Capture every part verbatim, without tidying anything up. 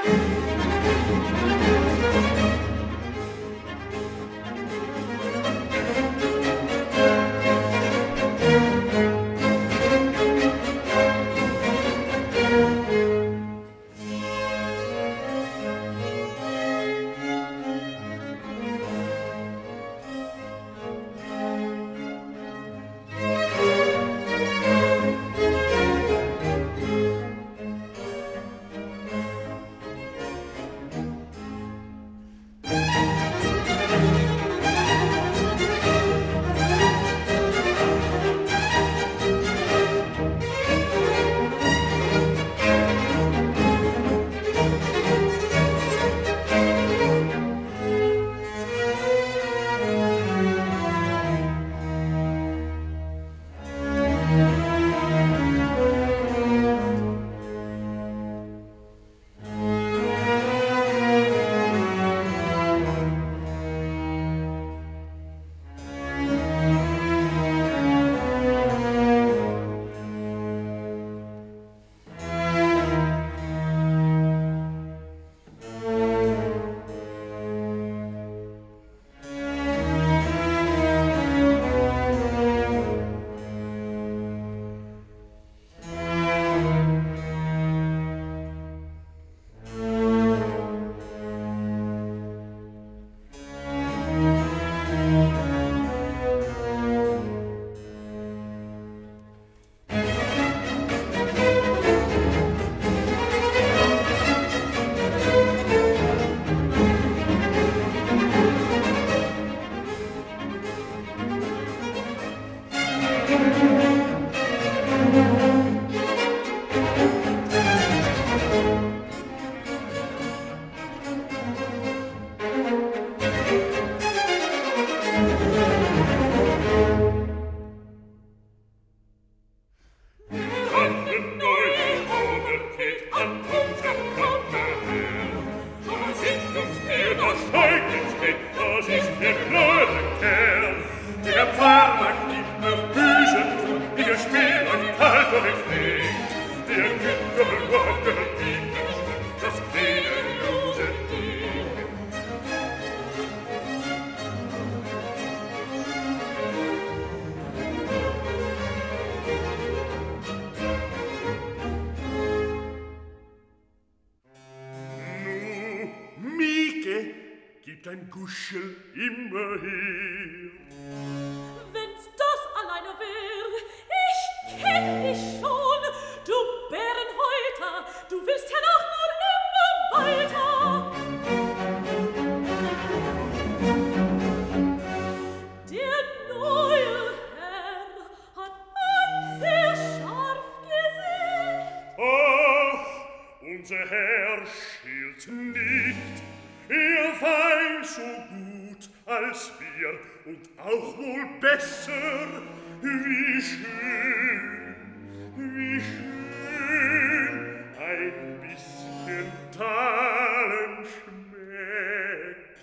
Dein Guschel immer her. Wenn's das alleine wär, ich kenn dich schon, du Bärenhäuter, du willst ja doch nur immer weiter. Der neue Herr hat ein sehr scharf Gesicht. Ach, unser Herr schielt nicht. Er weiß so gut als wir und auch wohl besser, wie schön, wie schön ein bisschen Talen schmeckt.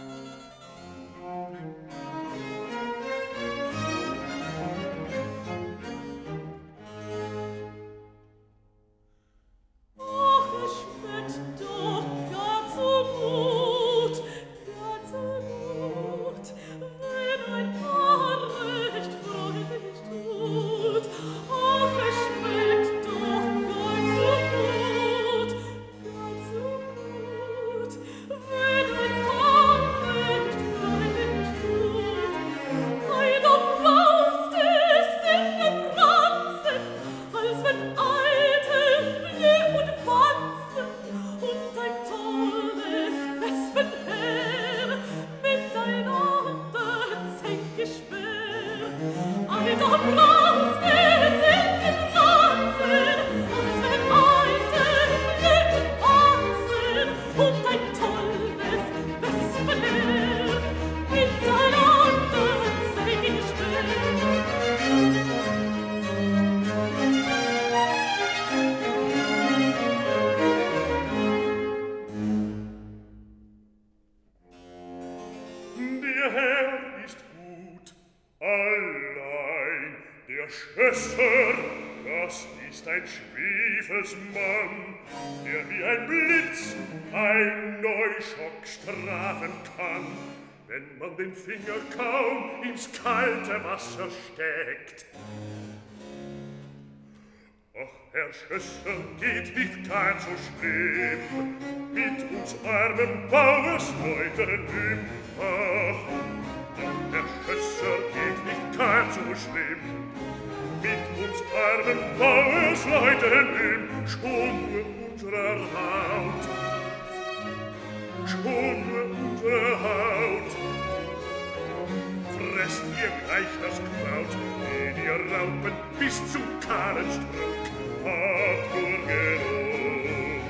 Ach, es schmeckt doch gar so gut, gar so gut, wenn ein Paar recht freudig tut. Ach, es schmeckt doch gar so gut, gar so gut, wenn ein Paar recht freudig tut. Ei, da braust es in den Ranzen, als wenn alte Flieh und Wanzen und ein tolles Wespenheer miteinander zänkeschwer. Ei, da braust es in den Ranzen, als wenn alte Flieh und Wanzen und ein tolles Wespenheer miteinander zänkeschwer. Der Herr ist gut, allein der Schlösser, das ist ein Schwefelsmann, der wie ein Blitz nichts ein Neuschock strafen kann, wenn man den Finger kaum ins kalte Wasser steckt. Ach, Herr Schösser, geht nicht ganz so schlimm mit uns armen Bauersleuten um. Ach, ach, Herr Schösser, geht nicht ganz so schlimm mit uns armen Bauersleuten um. Schon nur unserer Haut, schon nur unsere Haut fresst ihr gleich das Kraut, wie die Raupen bis zum kahlen Strunk hat nur genug.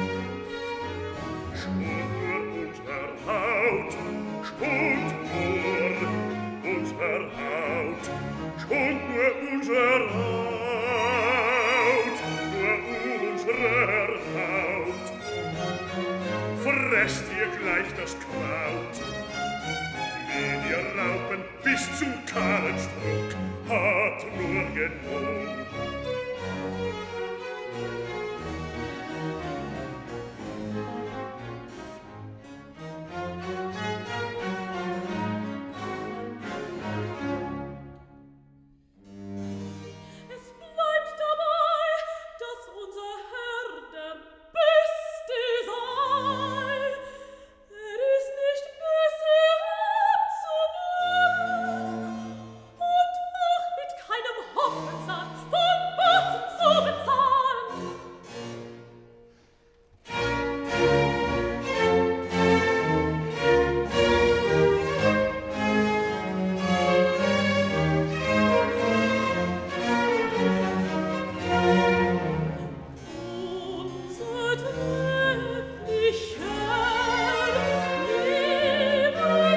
Schon nur unsere Haut, schon nur unsere Haut, schon nur unsere Haut, nur unsere Haut fresst ihr gleich das Kraut, wie die Raupen bis zum kahlen Strunk hat nur genug. Es bleibt dabei, dass unser Herr der Beste sei. Er ist nicht besser abzunehmen und auch mit keinem Hoffnungssack von Boten zu bezahlen. Unser trefflicher, lieber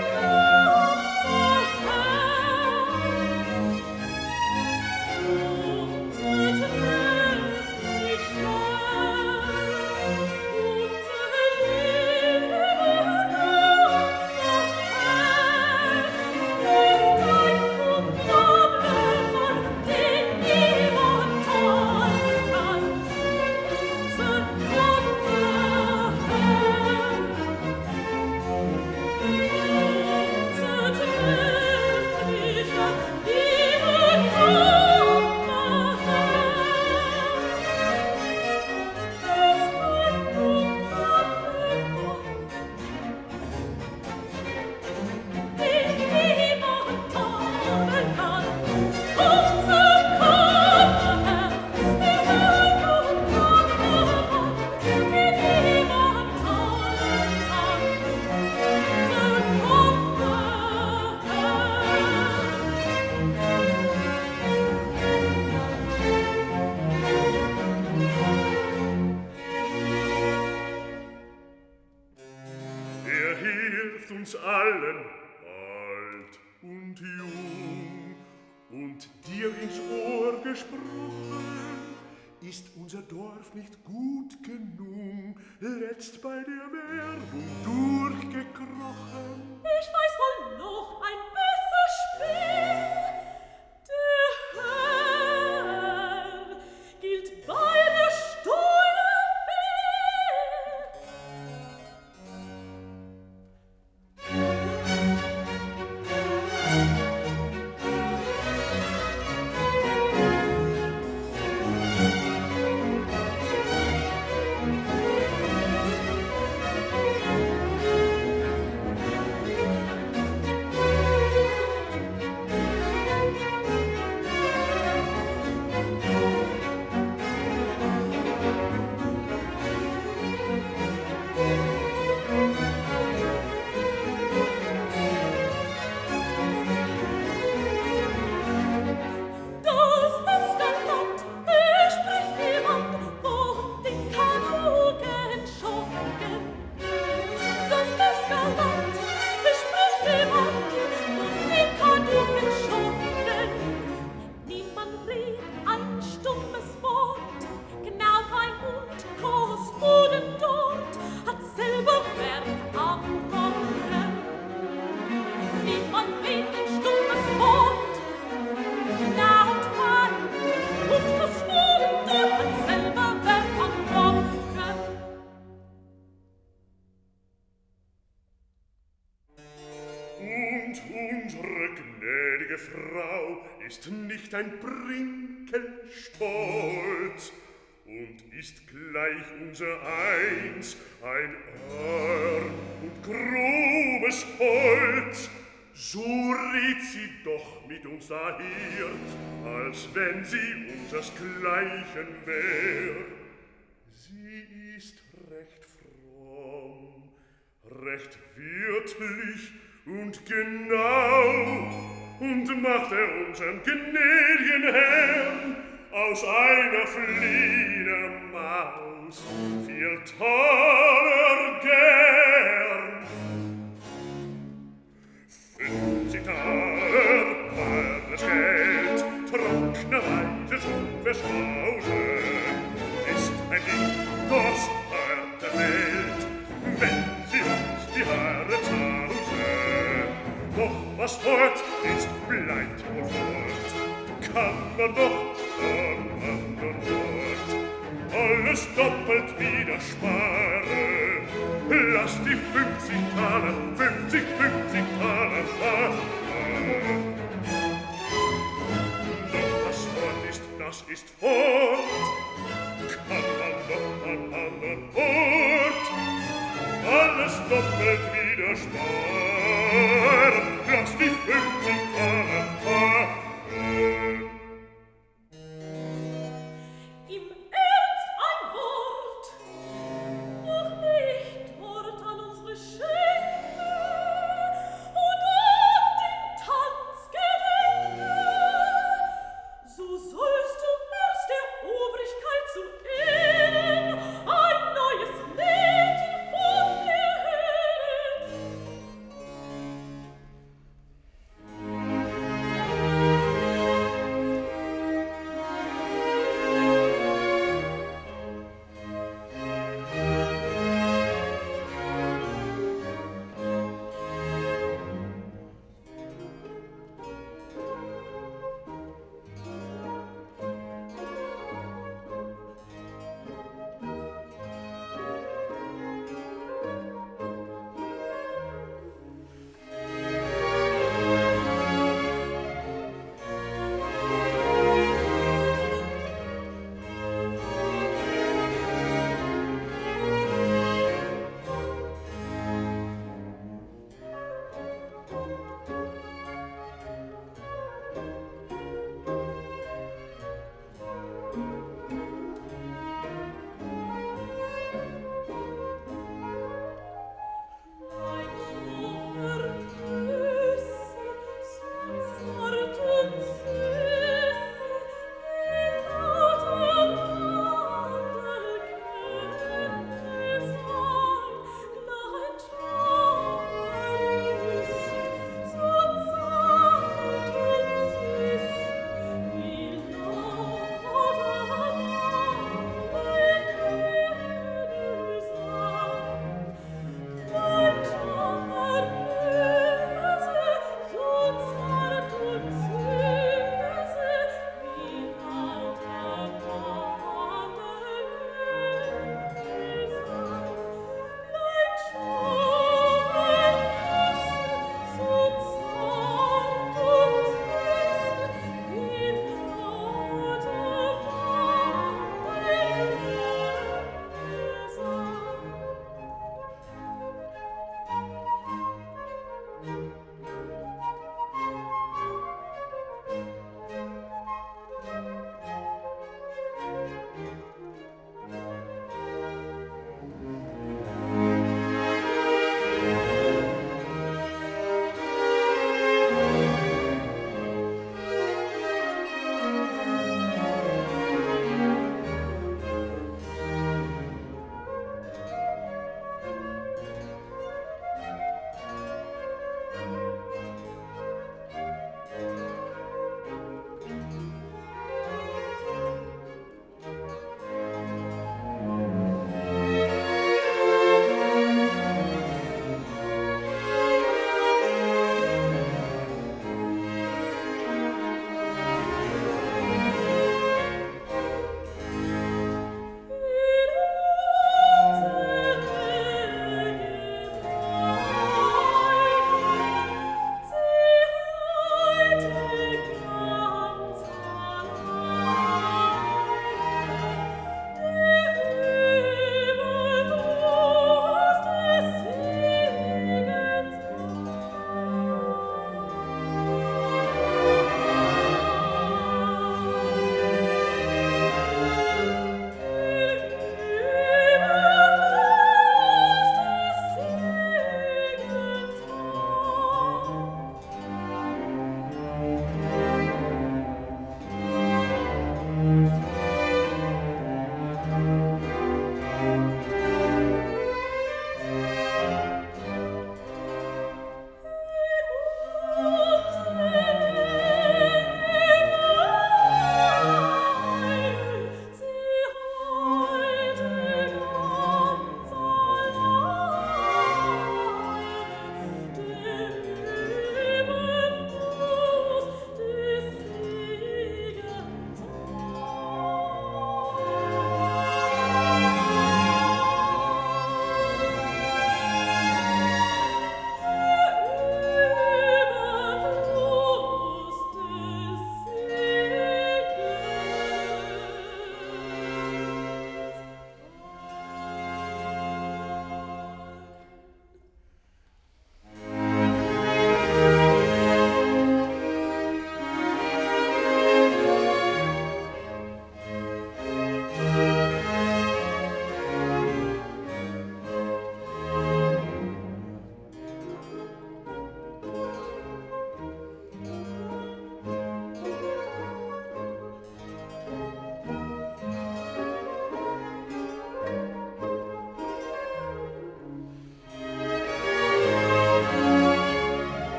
Er hilft uns allen, alt und jung, und dir ins Ohr gesprochen, ist unser Dorf nicht gut genug, letzt bei der Werbung durchgekrochen. Ich weiß wohl noch ein besser Spiel. Der Herr gilt bei der Steuer fehl. Und unsere gnädige Frau ist nicht ein Brinkelstolz und ist gleich unser Eins ein arm und grobes Holz. So redt sie doch mit uns daher, als wenn sie unsersgleichen wär. Sie ist recht fromm, recht wirtlich und genau und macht er unseren gnädigen Herrn aus einer Fledermaus viel Taler gern. Fünfzig Taler war das Geld, trockenerweise zum Versausen, ist ein Ding, das hört der Welt, wenn sie uns die Haare zausen. Doch was fort ist, bleibt wohl fort, kann man doch an andern Ort alles doppelt wieder sparen. Lass die fünfzig Taler, fünfzig, fünfzig Taler fahren. Doch was fort ist, das ist fort, kann man doch an andern Ort alles doppelt wieder sparen. Lass die fünfzig Taler fahren. Im Ernst ein Wort, noch nicht Wort an unsere Schenke und an den Tanz gedenke. So sollst du erst der Obrigkeit zu Ehren ein neues Mädchen von mir hören.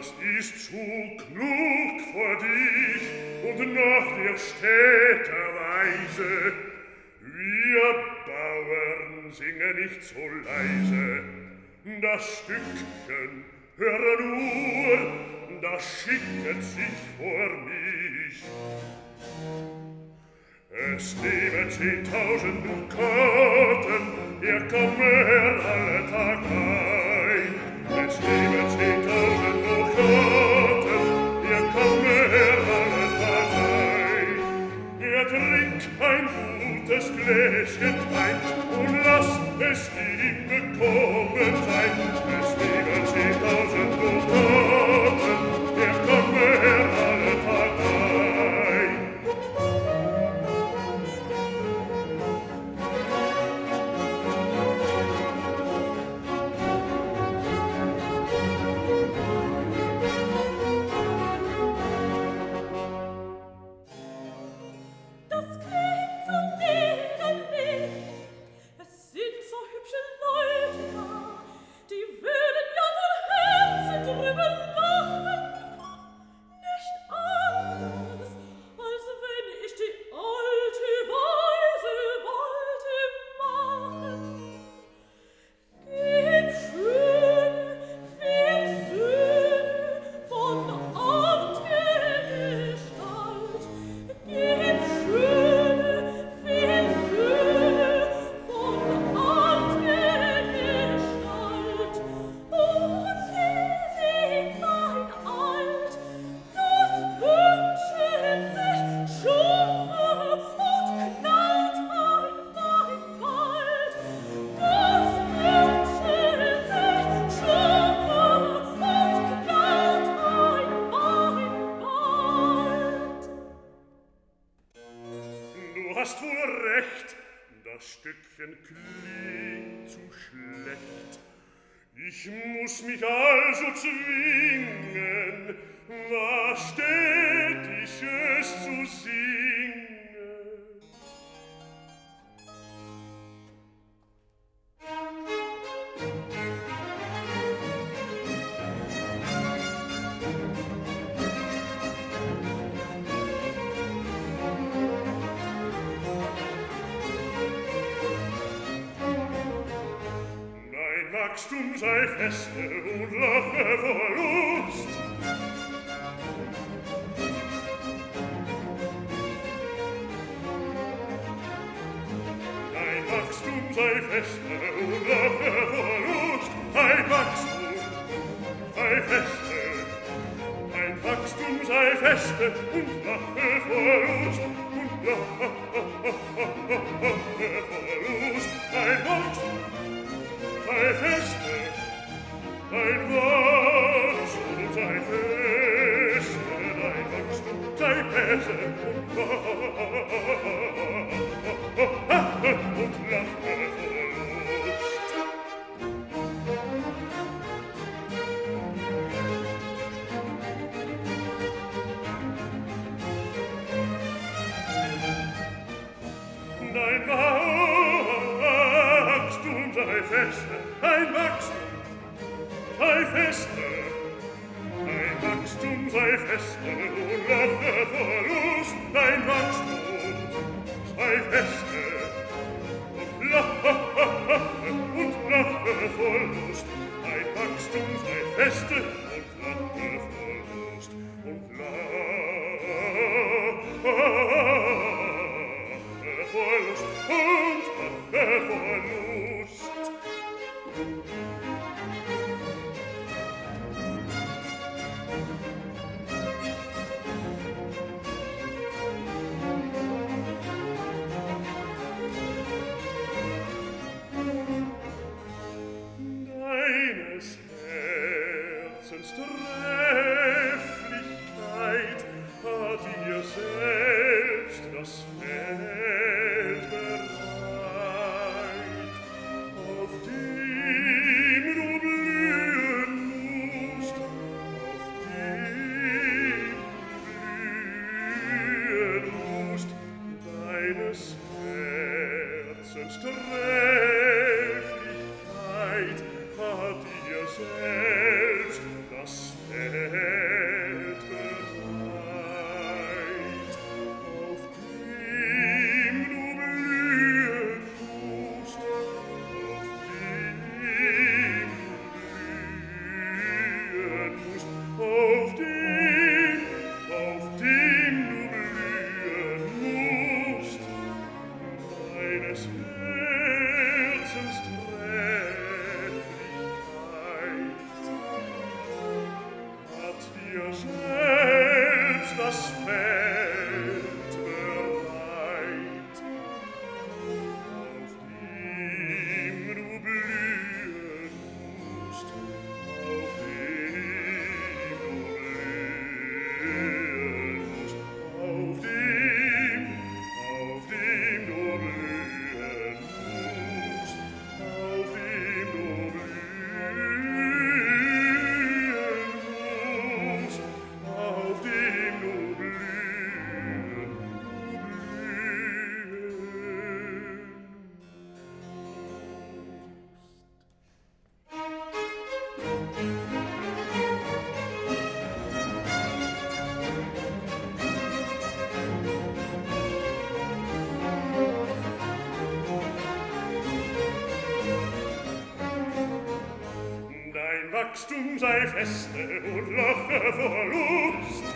das ist zu klug für dich und nach der Städter Weise. Wir Bauern singen nicht so leise, das Stückchen höre nur, das schicket sich vor mich. Es leben zehntausend Dukaten, er kann mehr alle Tag ein. Es leben zehntausend Dukaten, er kann mehr alle Tag ein. Er trinkt ein gutes Gläschen Wein und lasst es ihm bekommen sein. Es leben zehntausend Dukaten, er kann mehr alle Tag ein. Ich muss mich also zwingen, was Städtisches zu singen. Wachstum sei feste und lache vor Lust. Dein Wachstum sei feste und lache vor Lust. Dein Wachstum sei feste, dein Wachstum sei feste und lache vor Lust. Und lache vor Lust. Dein Wachstum sei feste, dein Wachstum sei feste, dein Wachstum sei feste, und lache vor Lust. Dein Wachstum sei feste, dein Wachstum sei feste, dein Wachstum sei feste, und lache vor Lust. Dein Wachstum sei feste, und lache, und lache vor Lust. Dein Wachstum sei feste, und lache vor Lust, und lache vor Lust, und lache vor Lust. Deines Herzens Trefflichkeit hat dir selbst das Feld bereit, auf dem du blühen musst, auf dem du blühen musst. Deines Herzens Trefflichkeit hat dir selbst das Feld selbst das Feld bereit, auf dem du blühen musst, auf dem du blühen musst, auf dem, auf dem du blühen musst, auf dem du blühen musst, auf dem du blühen, Dein Wachstum sei feste und lache vor Lust.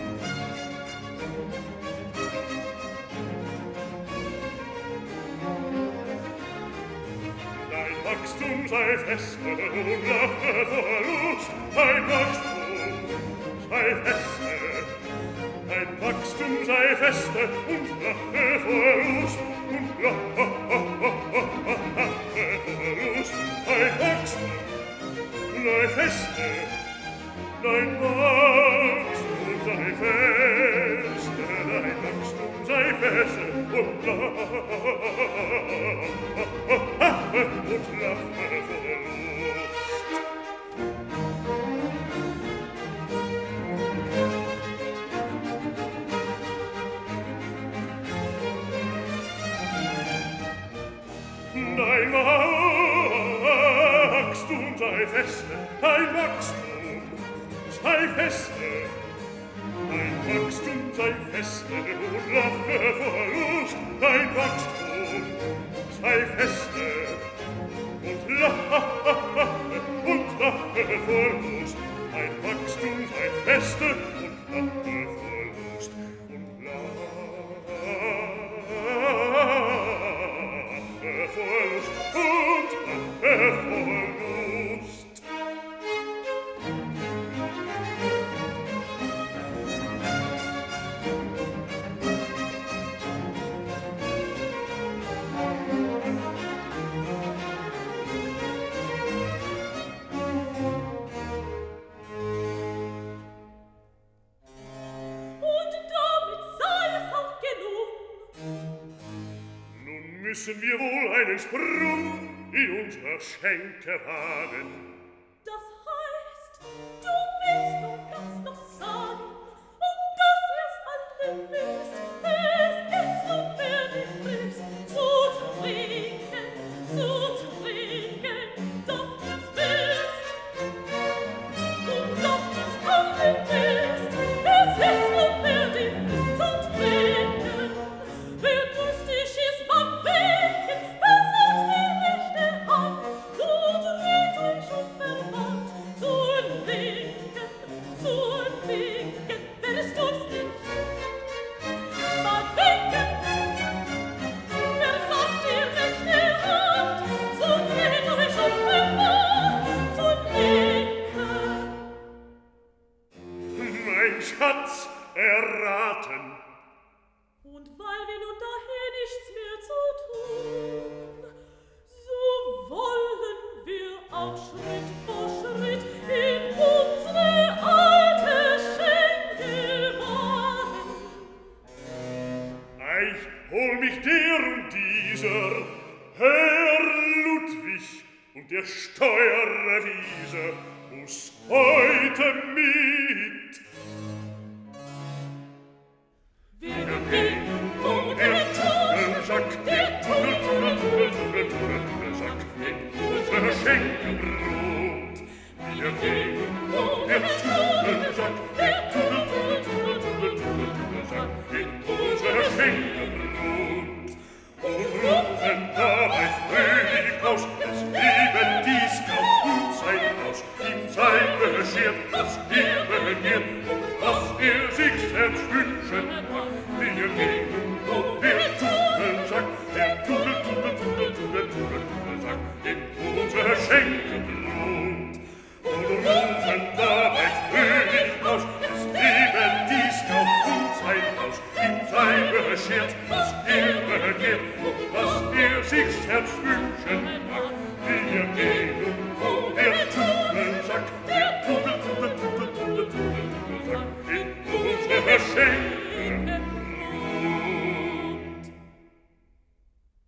Dein Wachstum sei feste und lache vor Lust. Dein Wachstum sei feste. Dein Wachstum sei feste und lache vor Lust. Und lache vor Lust. Dein Wachstum sei feste, dein Wachstum sei feste, dein Wachstum sei feste, und lache, und lache vor Lust. Dein Wachstum sei feste, dein Wachstum sei feste, dein Wachstum sei feste, und lache vor Lust, dein Wachstum sei feste, und lache, und lache vor Lust, dein Wachstum sei feste, und lache vor Lust, und lache vor Lust, und lache vor Lust. Müssen wir wohl einen Sprung in unser Schenke wagen. Das heißt, du willst nun das noch sagen, und dass ihr's alle wisst, es ist nunmehr die Frist, zu trinken, zu trinken, dass ihr's wisst. Und dass ihr's alle wisst, es ist nunmehr die Frist, zu trinken. Wer durstig ist, man winken, wer sonst die rechte Hand, so dreht euch und verwandt, zur Linken, zur Linken, wer es durstig, man winken, wer sonst die rechte Hand, so dreht euch und verwandt, zur Linken. Mein Schatz, erraten. Und weil wir nun daher nichts mehr zu tun, so wollen wir auch Schritt vor Schritt in unsere alte Schenke wagen. Ich hol mich der und dieser, Herr Ludwig und der Steuerrevisor, muss heute mit. Wir gehen um den Tunnelsack, der Tunnel-Tunnel-Tunnel-Tunnel-Tunnel-Sack in unser Schenkenbrot. Wir gehen um den Tunnelsack, der Tunnel-Tunnel-Tunnel-Tunnel-Tunnel-Sack in unser Schenkenbrot. Und rufen dabei fröhlich aus, es lebe dies Kauf und sein Haus, ihm sei beschert, was er begehrt und was er sich selbst wünschen mag. Wir gehen um den Tunnelsack, der Tunnel-Tunnel-Tunnel-Tunnel-Tunnel-Sack in unser Schenkenbrot. Und rufen dabei fröhlich aus, es lebe was ihm sei beschert, was er begehrt und was er sich selbst wünschen mag. Wir